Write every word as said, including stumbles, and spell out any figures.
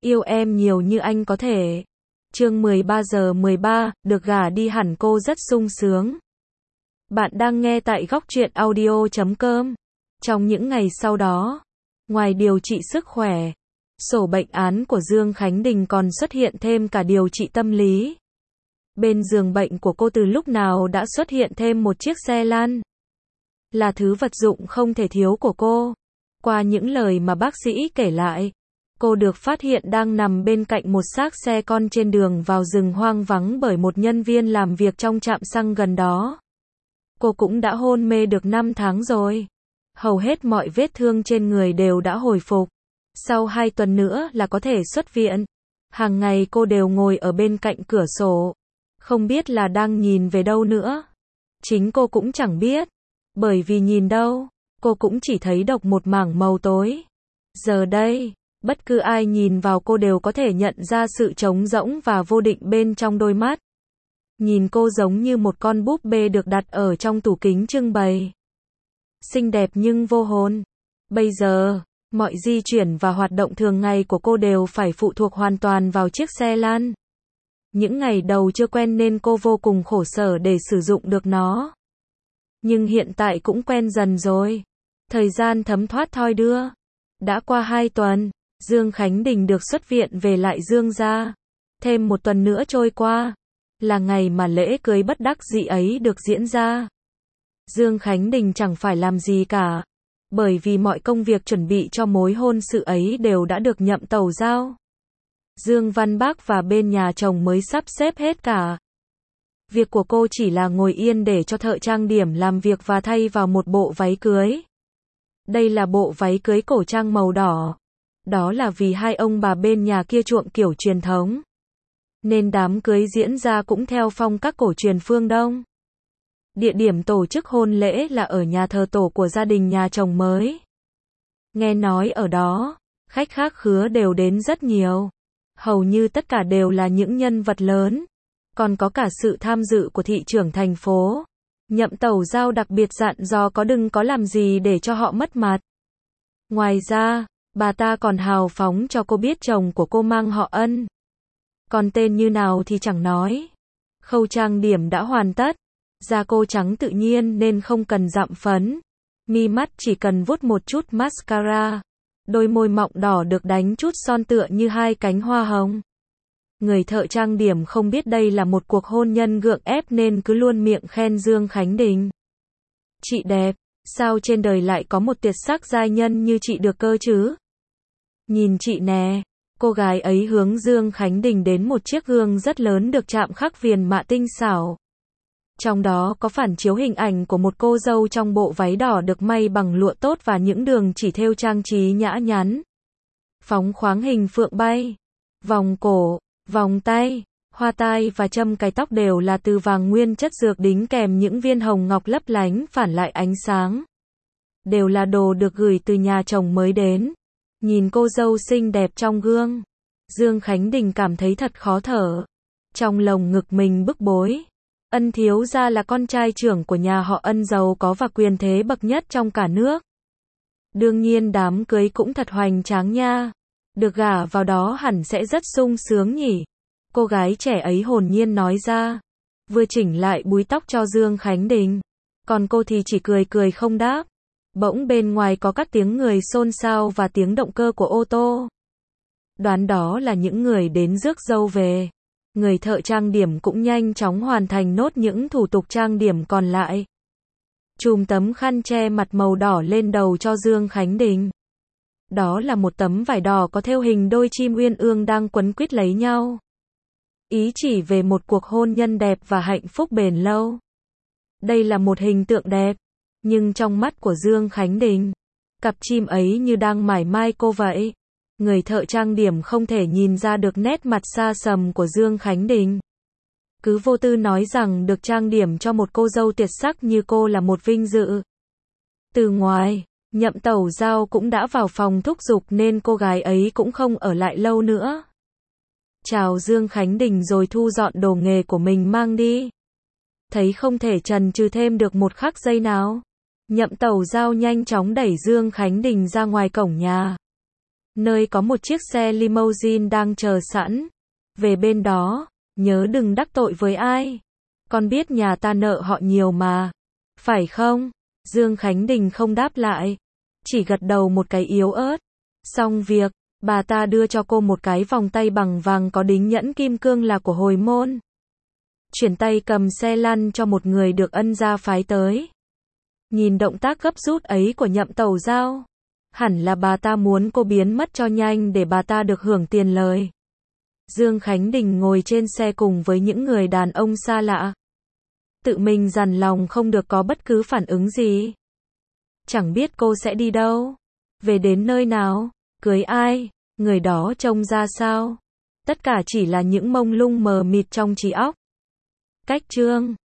Yêu em nhiều như anh có thể. Chương mười ba giờ mười ba, được gả đi hẳn cô rất sung sướng. Bạn đang nghe tại góc truyện audio chấm com. Trong những ngày sau đó, ngoài điều trị sức khỏe, sổ bệnh án của Dương Khánh Đình còn xuất hiện thêm cả điều trị tâm lý. Bên giường bệnh của cô từ lúc nào đã xuất hiện thêm một chiếc xe lăn. Là thứ vật dụng không thể thiếu của cô. Qua những lời mà bác sĩ kể lại, cô được phát hiện đang nằm bên cạnh một xác xe con trên đường vào rừng hoang vắng bởi một nhân viên làm việc trong trạm xăng gần đó. Cô cũng đã hôn mê được năm tháng rồi. Hầu hết mọi vết thương trên người đều đã hồi phục. Sau hai tuần nữa là có thể xuất viện. Hàng ngày cô đều ngồi ở bên cạnh cửa sổ. Không biết là đang nhìn về đâu nữa. Chính cô cũng chẳng biết. Bởi vì nhìn đâu, cô cũng chỉ thấy độc một mảng màu tối. Giờ đây, bất cứ ai nhìn vào cô đều có thể nhận ra sự trống rỗng và vô định bên trong đôi mắt. Nhìn cô giống như một con búp bê được đặt ở trong tủ kính trưng bày. Xinh đẹp nhưng vô hồn. Bây giờ, mọi di chuyển và hoạt động thường ngày của cô đều phải phụ thuộc hoàn toàn vào chiếc xe lăn. Những ngày đầu chưa quen nên cô vô cùng khổ sở để sử dụng được nó. Nhưng hiện tại cũng quen dần rồi. Thời gian thấm thoát thoi đưa. Đã qua hai tuần, Dương Khánh Đình được xuất viện về lại Dương gia. Thêm một tuần nữa trôi qua, là ngày mà lễ cưới bất đắc dĩ ấy được diễn ra. Dương Khánh Đình chẳng phải làm gì cả, bởi vì mọi công việc chuẩn bị cho mối hôn sự ấy đều đã được nhậm tầu giao. Dương Văn Bác và bên nhà chồng mới sắp xếp hết cả. Việc của cô chỉ là ngồi yên để cho thợ trang điểm làm việc và thay vào một bộ váy cưới. Đây là bộ váy cưới cổ trang màu đỏ. Đó là vì hai ông bà bên nhà kia chuộng kiểu truyền thống. Nên đám cưới diễn ra cũng theo phong cách cổ truyền phương Đông. Địa điểm tổ chức hôn lễ là ở nhà thờ tổ của gia đình nhà chồng mới. Nghe nói ở đó, khách khác khứa đều đến rất nhiều. Hầu như tất cả đều là những nhân vật lớn. Còn có cả sự tham dự của thị trưởng thành phố. Nhậm tầu giao đặc biệt dặn dò có đừng có làm gì để cho họ mất mặt. Ngoài ra, bà ta còn hào phóng cho cô biết chồng của cô mang họ Ân. Còn tên như nào thì chẳng nói. Khâu trang điểm đã hoàn tất. Da cô trắng tự nhiên nên không cần dặm phấn. Mi mắt chỉ cần vuốt một chút mascara. Đôi môi mọng đỏ được đánh chút son tựa như hai cánh hoa hồng. Người thợ trang điểm không biết đây là một cuộc hôn nhân gượng ép nên cứ luôn miệng khen Dương Khánh Đình. Chị đẹp, sao trên đời lại có một tuyệt sắc giai nhân như chị được cơ chứ? Nhìn chị nè, cô gái ấy hướng Dương Khánh Đình đến một chiếc gương rất lớn được chạm khắc viền mạ tinh xảo. Trong đó có phản chiếu hình ảnh của một cô dâu trong bộ váy đỏ được may bằng lụa tốt và những đường chỉ thêu trang trí nhã nhắn. Phóng khoáng hình phượng bay, vòng cổ, vòng tay, hoa tai và châm cài tóc đều là từ vàng nguyên chất dược đính kèm những viên hồng ngọc lấp lánh phản lại ánh sáng. Đều là đồ được gửi từ nhà chồng mới đến. Nhìn cô dâu xinh đẹp trong gương, Dương Khánh Đình cảm thấy thật khó thở. Trong lồng ngực mình bức bối. Ân thiếu gia là con trai trưởng của nhà họ Ân giàu có và quyền thế bậc nhất trong cả nước. Đương nhiên đám cưới cũng thật hoành tráng nha. Được gả vào đó hẳn sẽ rất sung sướng nhỉ. Cô gái trẻ ấy hồn nhiên nói ra. Vừa chỉnh lại búi tóc cho Dương Khánh Đình. Còn cô thì chỉ cười cười không đáp. Bỗng bên ngoài có các tiếng người xôn xao và tiếng động cơ của ô tô. Đoán đó là những người đến rước dâu về. Người thợ trang điểm cũng nhanh chóng hoàn thành nốt những thủ tục trang điểm còn lại. Chùm tấm khăn che mặt màu đỏ lên đầu cho Dương Khánh Đình. Đó là một tấm vải đỏ có thêu hình đôi chim uyên ương đang quấn quýt lấy nhau. Ý chỉ về một cuộc hôn nhân đẹp và hạnh phúc bền lâu. Đây là một hình tượng đẹp, nhưng trong mắt của Dương Khánh Đình, cặp chim ấy như đang mải mai cô vậy. Người thợ trang điểm không thể nhìn ra được nét mặt xa sầm của Dương Khánh Đình. Cứ vô tư nói rằng được trang điểm cho một cô dâu tuyệt sắc như cô là một vinh dự. Từ ngoài, Nhậm tầu giao cũng đã vào phòng thúc giục nên cô gái ấy cũng không ở lại lâu nữa. Chào Dương Khánh Đình rồi thu dọn đồ nghề của mình mang đi. Thấy không thể chần chừ thêm được một khắc giây nào. Nhậm tầu giao nhanh chóng đẩy Dương Khánh Đình ra ngoài cổng nhà. nơi có một chiếc xe limousine đang chờ sẵn. Về bên đó, nhớ đừng đắc tội với ai. Con biết nhà ta nợ họ nhiều mà. Phải không? Dương Khánh Đình không đáp lại, chỉ gật đầu một cái yếu ớt. Xong việc, bà ta đưa cho cô một cái vòng tay bằng vàng có đính nhẫn kim cương là của hồi môn. Chuyển tay cầm xe lăn cho một người được ân gia phái tới. Nhìn động tác gấp rút ấy của Nhậm Tẩu Giao, hẳn là bà ta muốn cô biến mất cho nhanh để bà ta được hưởng tiền lời. Dương Khánh Đình ngồi trên xe cùng với những người đàn ông xa lạ. Tự mình dằn lòng không được có bất cứ phản ứng gì. Chẳng biết cô sẽ đi đâu, về đến nơi nào, cưới ai, người đó trông ra sao. Tất cả chỉ là những mông lung mờ mịt trong trí óc. Cách chương